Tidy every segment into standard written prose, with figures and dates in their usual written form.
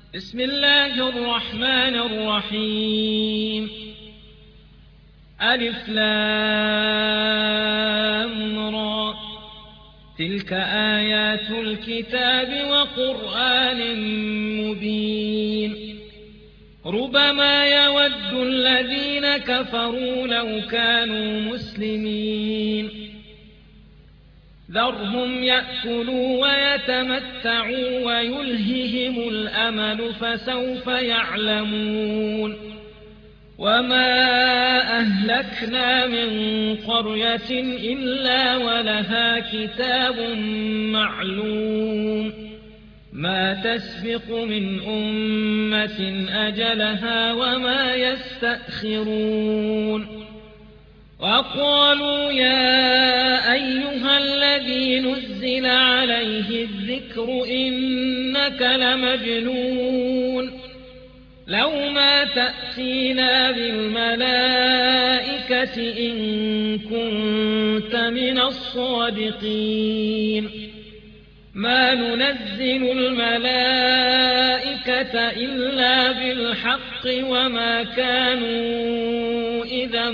بسم الله الرحمن الرحيم. ألف لام را، تلك آيات الكتاب وقرآن مبين. ربما يود الذين كفروا لو كانوا مسلمين. ذرهم يأكلوا ويتمتعوا ويلههم الأمل فسوف يعلمون. وما أهلكنا من قرية إلا ولها كتاب معلوم، ما تسبق من أمة أجلها وما يستأخرون. وقالوا يا أيها الذي نزل عليه الذكر إنك لمجنون، لو ما تأتينا بالملائكة إن كنت من الصادقين. ما ننزل الملائكة إلا بالحق وما كانوا إذا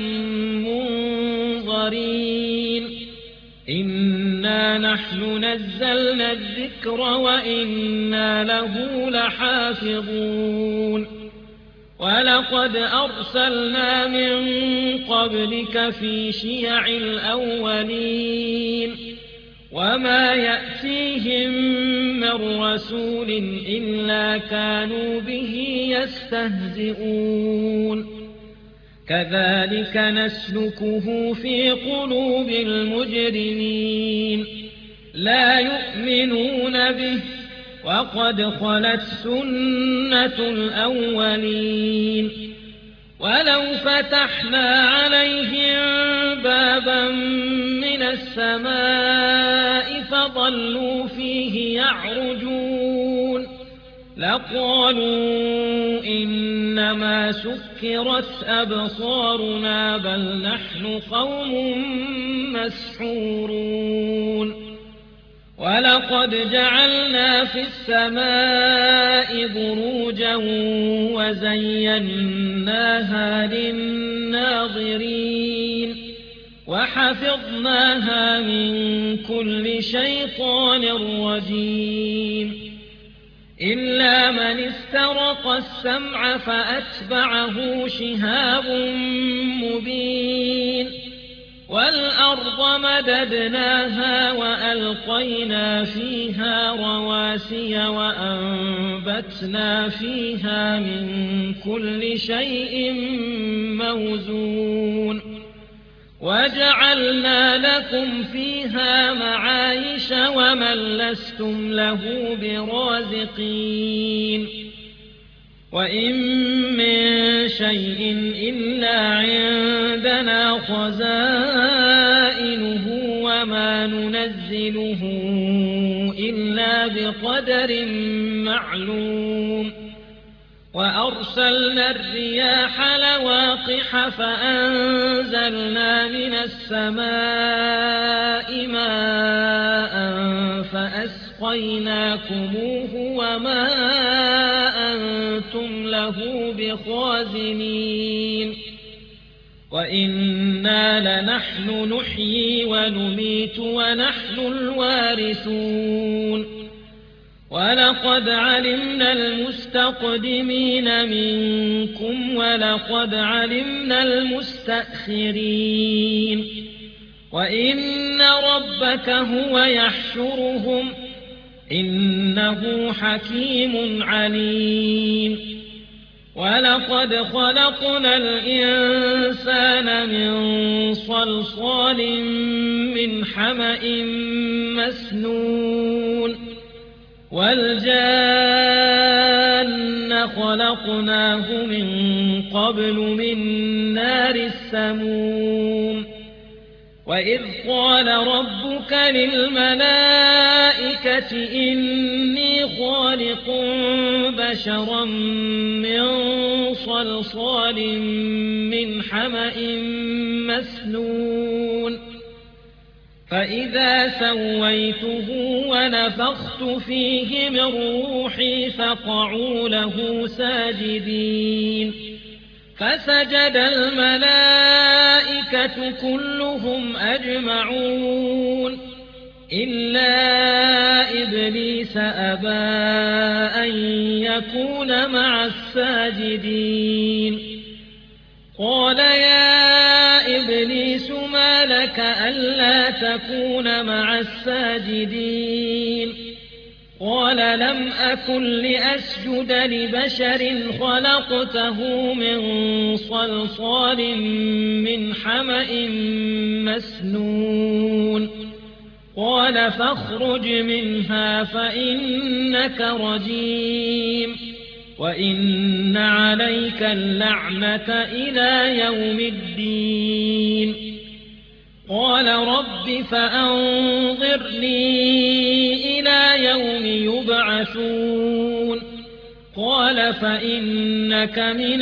منظرين. إنا نحن نزلنا الذكر وإنا له لحافظون. ولقد أرسلنا من قبلك في شيع الأولين، وما يأتيهم من رسول إلا كانوا به يستهزئون. كذلك نسلكه في قلوب المجرمين، لا يؤمنون به وقد خلت سنة الأولين. ولو فتحنا عليهم بابا من السماء فظلوا فيه يعرجون لقالوا إنما سكرت أبصارنا بل نحن قوم مسحورون. ولقد جعلنا في السماء بروجا وزيناها للناظرين وحفظناها من كل شيطان رجيم. إلا من استرق السمع فأتبعه شهاب مبين. والأرض مددناها وألقينا فيها رواسي وأنبتنا فيها من كل شيء موزون. وجعلنا لكم فيها معايش ومن لستم له برازقين. وإن من شيء إلا عندنا خزائنه وما ننزله إلا بقدر معلوم. وأرسلنا الرياح لواقح فأنزلنا من السماء ماء فأسقيناكموه وما أنتم له بخازنين. وإنا لنحن نحيي ونميت ونحن الوارثون. ولقد علمنا المستقدمين منكم ولقد علمنا المستأخرين. وإن ربك هو يحشرهم إنه حكيم عليم. ولقد خلقنا الإنسان من صلصال من حمأ مسنون. والجان خلقناه من قبل من نار السموم. وإذ قال ربك للملائكة إني خالق بشرا من صلصال من حمأ مسنون. فإذا سويته ونفخت فيه من روحي فقعوا له ساجدين فسجد الملائكة كلهم أجمعون إلا إبليس أبى أن يكون مع الساجدين قال يا إبليس ما لك ألا تكون مع الساجدين قال لم أكن لأسجد لبشر خلقته من صلصال من حمأ مسنون قال فاخرج منها فإنك رجيم وإن عليك اللعنة إلى يوم الدين قال رب فأنظرني إلى يوم يبعثون قال فإنك من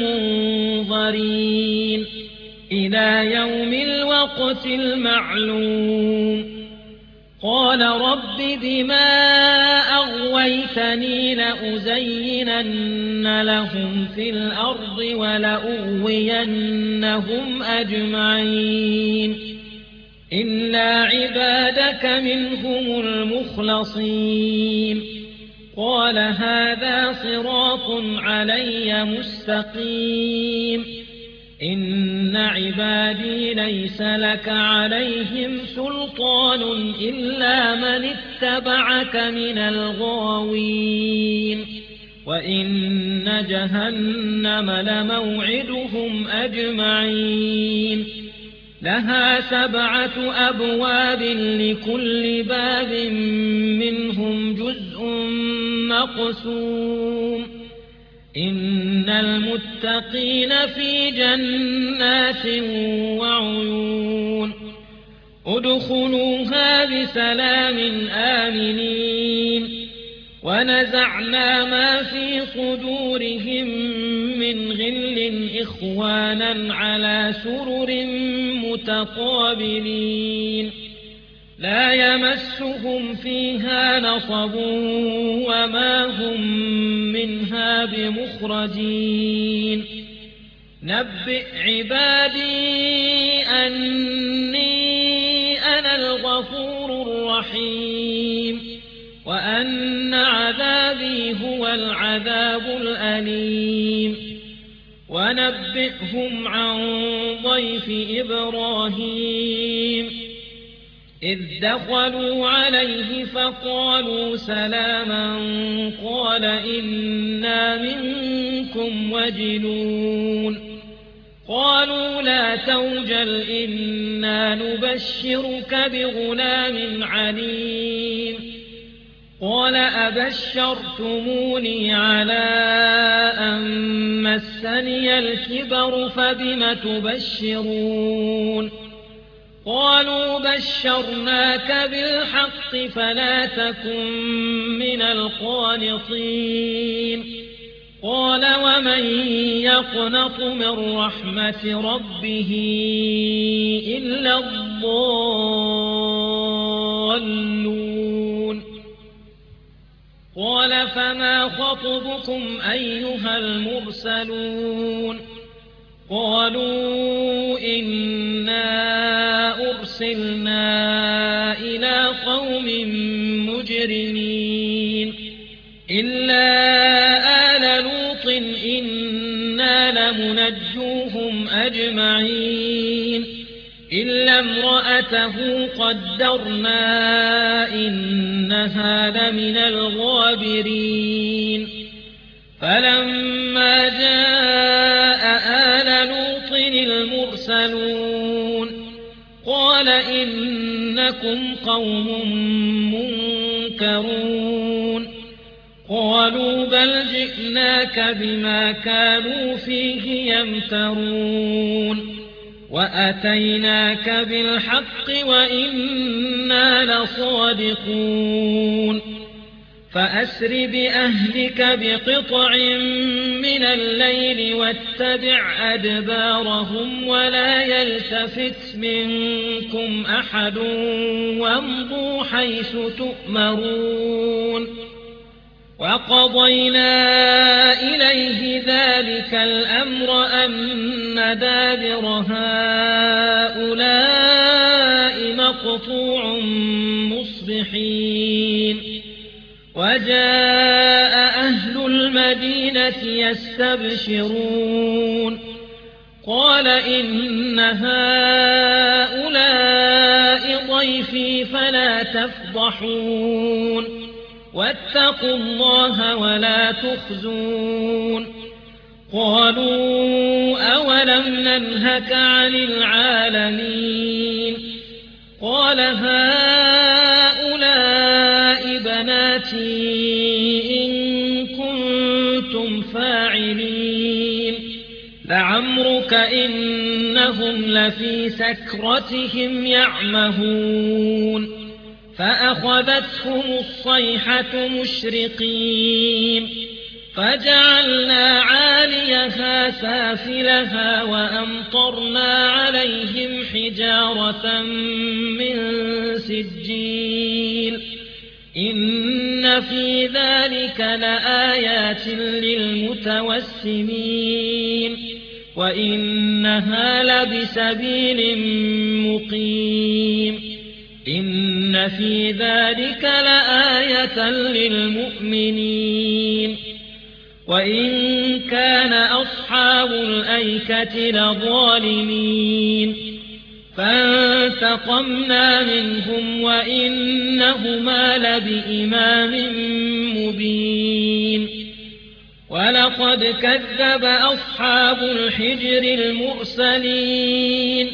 المنظرين إلى يوم الوقت المعلوم قال رب بما أغويتني لأزينن لهم في الأرض ولأغوينهم أجمعين إلا عبادك منهم المخلصين قال هذا صراط علي مستقيم إن عبادي ليس لك عليهم سلطان إلا من اتبعك من الغاوين وإن جهنم لموعدهم أجمعين لها 7 أبواب لكل باب منهم جزء مقسوم إن المتقين في جنات وعيون ادخلوها بسلام آمنين ونزعنا ما في صدورهم من غل إخوانا على سرر متقابلين لا يمسهم فيها نصب وما هم منها بمخرجين نبئ عبادي أني أنا الغفور الرحيم وأن عذابي هو العذاب الأليم ونبئهم عن ضيف إبراهيم إذ دخلوا عليه فقالوا سلاما قال إنا منكم وجلون قالوا لا توجل إنا نبشرك بغلام عليم قال أبشرتموني على أن مسني الكبر فبم تبشرون قالوا بشرناك بالحق فلا تكن من القانطين قال ومن يقنط من رحمة ربه إلا الضالون قال فما خطبكم أيها المرسلون قالوا إنا أرسلنا إلى قوم مجرمين إلا آل لوط إنا لمنجوهم أجمعين إلا امرأته قدرنا إنها لمن الغابرين فلما جاء آل لوط المرسلون قال إنكم قوم منكرون قالوا بل جئناك بما كانوا فيه يمترون وأتيناك بالحق وإنا لصادقون فأسر بأهلك بقطع من الليل واتبع أدبارهم ولا يلتفت منكم أحد وامضوا حيث تؤمرون وقضينا إليه ذلك الأمر أن دابر هؤلاء مقطوع مصبحين وجاء أهل المدينة يستبشرون قال إن هؤلاء ضيفي فلا تفضحون واتقوا الله ولا تخزون قالوا أولم ننهك عن العالمين قال هؤلاء بناتي إن كنتم فاعلين لعمرك إنهم لفي سكرتهم يعمهون فأخذتهم الصيحة مشرقين فجعلنا عاليها سافلها وأمطرنا عليهم حجارة من سجيل إن في ذلك لآيات للمتوسمين وإنها لبسبيل مقيم إن في ذلك لآية للمؤمنين وإن كان أصحاب الأيكة لظالمين فانتقمنا منهم وإنهما لبإمام مبين ولقد كذب أصحاب الحجر المرسلين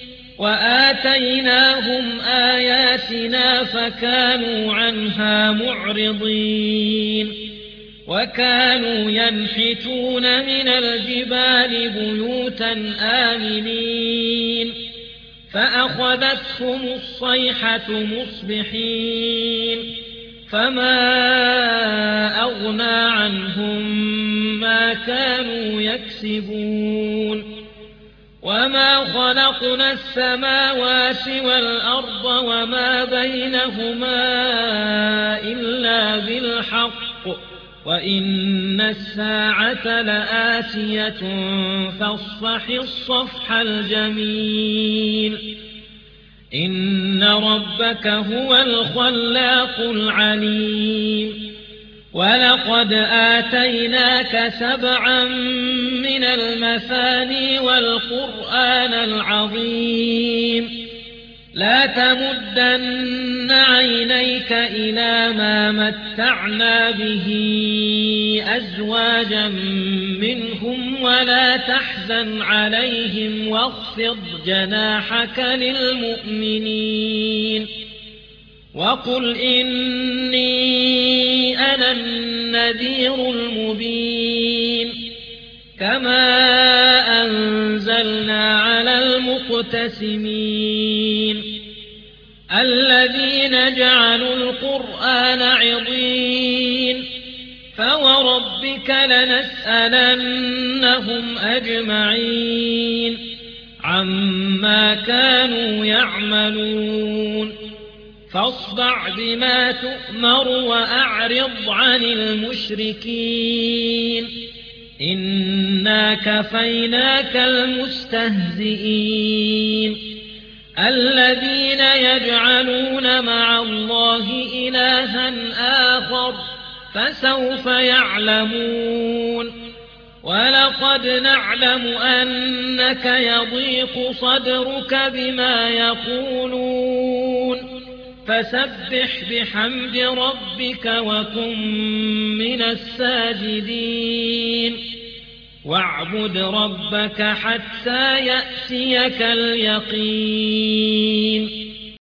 وآتيناهم آياتنا فكانوا عنها معرضين وكانوا ينحتون من الجبال بيوتا آمنين فأخذتهم الصيحة مصبحين فما أغنى عنهم ما كانوا يكسبون وما خلقنا السماوات والأرض وما بينهما إلا بالحق وإن الساعة لآتية فاصفح الصفح الجميل إن ربك هو الخلاق العليم ولقد آتيناك 7 من المثاني والقرآن العظيم لا تمدن عينيك إلى ما متعنا به أزواجا منهم ولا تحزن عليهم واخفض جناحك للمؤمنين وقل إني أنا النذير المبين كما أنزلنا على المقتسمين الذين جعلوا القرآن عضين فوربك لنسألنهم أجمعين عما كانوا يعملون فاصدع بما تؤمر وأعرض عن المشركين إنا كفيناك المستهزئين الذين يجعلون مع الله إلها آخر فسوف يعلمون ولقد نعلم أنك يضيق صدرك بما يقولون فسبح بحمد ربك وكن من الساجدين واعبد ربك حتى يأتيك اليقين